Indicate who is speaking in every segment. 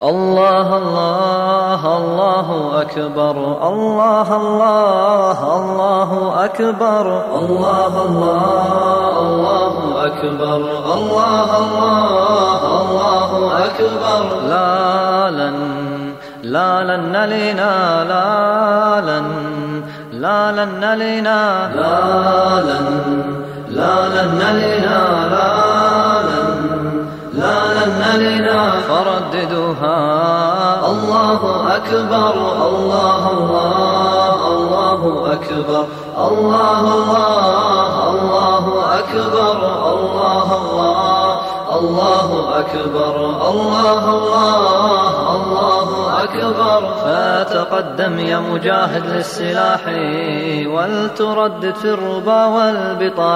Speaker 1: الله الله الله أكبر، الله الله الله أكبر، الله الله الله أكبر، الله الله الله أكبر. لا لن لا لن نلينا، لا لن لا لن نلينا، لا لن لا لن نلينا، لا لن نلينا. فرددوها الله أكبر، الله الله الله أكبر، الله الله الله أكبر، الله الله الله أكبر، الله الله الله أكبر. فتقدم يا مجاهد للسلاح ولتردد في الربا والبطاح،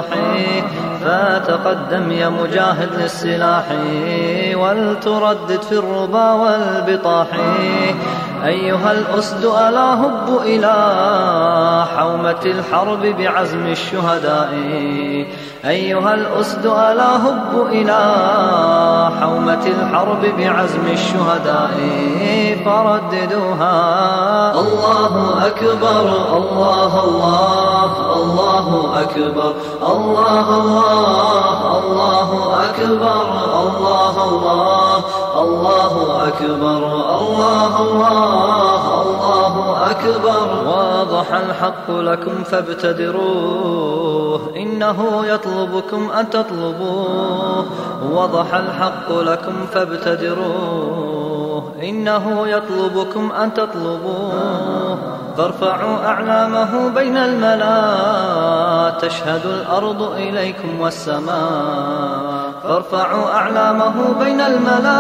Speaker 1: فتقدم يا مجاهد للسلاح ولتردد في الربا والبطاح. أيها الأسد ألا هب إلى حومة الحرب بعزم الشهداء، أيها الأسد ألا هب إلى حومة الحرب بعزم الشهداء. فرددوها الله أكبر، الله الله الله أكبر، الله الله الله أكبر، الله الله الله أكبر، الله الله الله أكبر. واضح الحق لكم فابتدروه، إنه يطلبكم أن تطلبوه. وضح الحق لكم فابتدروه، إنه يطلبكم أن تطلبوه. فارفعوا أعلامه بين الملا، تشهد الأرض إليكم والسماء. فارفعوا أعلامه بين الملا،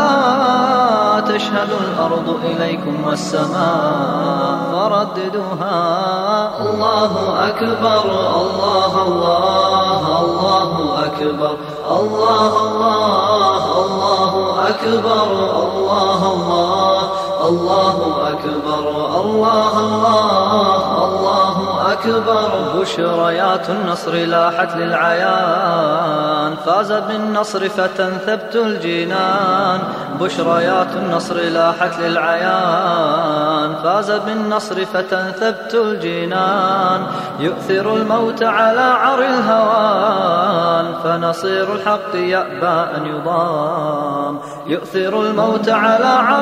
Speaker 1: تشهد الأرض إليكم والسماء. فرددوها الله أكبر، الله الله الله أكبر، الله الله الله أكبر، الله الله الله أكبر، الله الله الله أكبر. بشريات النصر لاحت للعيان، فاز بالنصر فتى ثبت الجنان. بشريات النصر لاحت للعيان، فاز بالنصر فتى ثبت الجنان. يؤثر الموت على عر الهوان، فنصير الحق يأبى أن يضام. يؤثر الموت على عر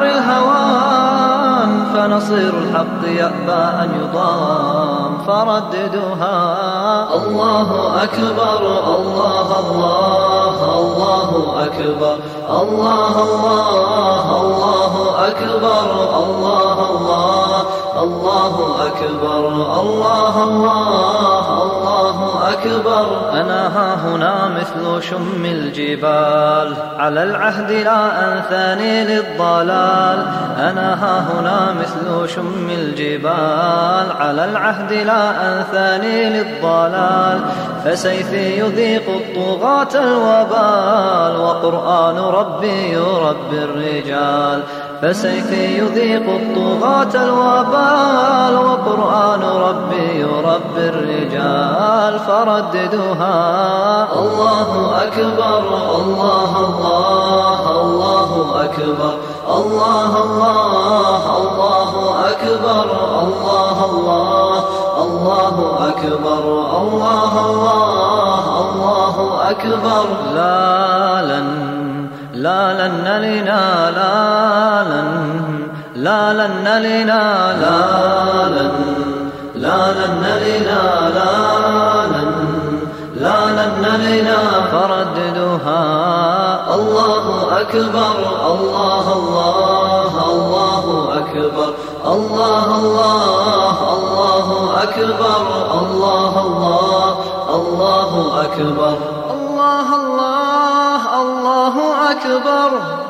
Speaker 1: الهوان، فنصير الحق يأبى أن يضام. فرددوها الله أكبر، الله الله الله أكبر، الله الله الله أكبر، الله الله الله أكبر، الله الله الله أكبر. أنا ها هنا مثل شم الجبال، على العهد لا أنثاني للضلال. أنا ها هنا مثل شم الجبال، على العهد لا أنثاني للضلال. فسيفي يذيق الطغاة الوبال، وقرآن ربي يربي الرجال. فسيفي يذيق الطغاة الوبال، وقرآن ربي يربي الرجال. فرددوها الله أكبر، الله الله الله أكبر، الله الله الله أكبر، الله الله الله أكبر، الله الله الله أكبر. لا لن لا لن نلينا، لا لن لا لن نلينا، لا لن لا لن نلينا، لا لن لا لن نلينا. فرددوها الله أكبر، الله الله الله أكبر، الله الله الله أكبر، الله الله الله أكبر، الله الله الله أكبر.